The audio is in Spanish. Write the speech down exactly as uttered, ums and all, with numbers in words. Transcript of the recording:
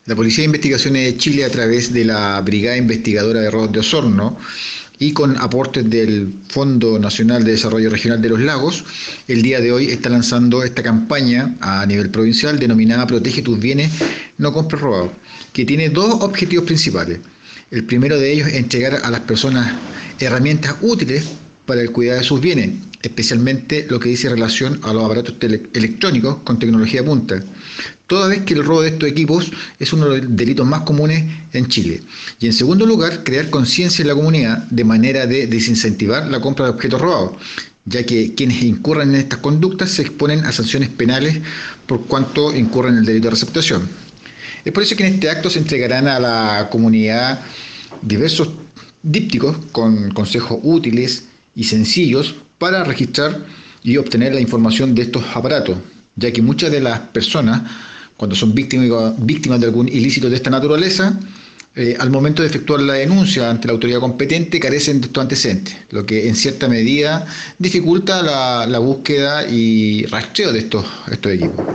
La Policía de Investigaciones de Chile, a través de la Brigada Investigadora de Robos de Osorno y con aportes del Fondo Nacional de Desarrollo Regional de los Lagos, el día de hoy está lanzando esta campaña a nivel provincial denominada Protege tus bienes, no compres robado, que tiene dos objetivos principales. El primero de ellos es entregar a las personas herramientas útiles para el cuidado de sus bienes, especialmente lo que dice relación a los aparatos electrónicos con tecnología punta, toda vez que el robo de estos equipos es uno de los delitos más comunes en Chile. Y en segundo lugar, crear conciencia en la comunidad de manera de desincentivar la compra de objetos robados, ya que quienes incurran en estas conductas se exponen a sanciones penales por cuanto incurren en el delito de receptación. Es por eso que en este acto se entregarán a la comunidad diversos dípticos con consejos útiles y sencillos para registrar y obtener la información de estos aparatos, ya que muchas de las personas, cuando son víctimas, víctimas de algún ilícito de esta naturaleza, eh, al momento de efectuar la denuncia ante la autoridad competente carecen de estos antecedentes, lo que en cierta medida dificulta la, la búsqueda y rastreo de estos, estos equipos.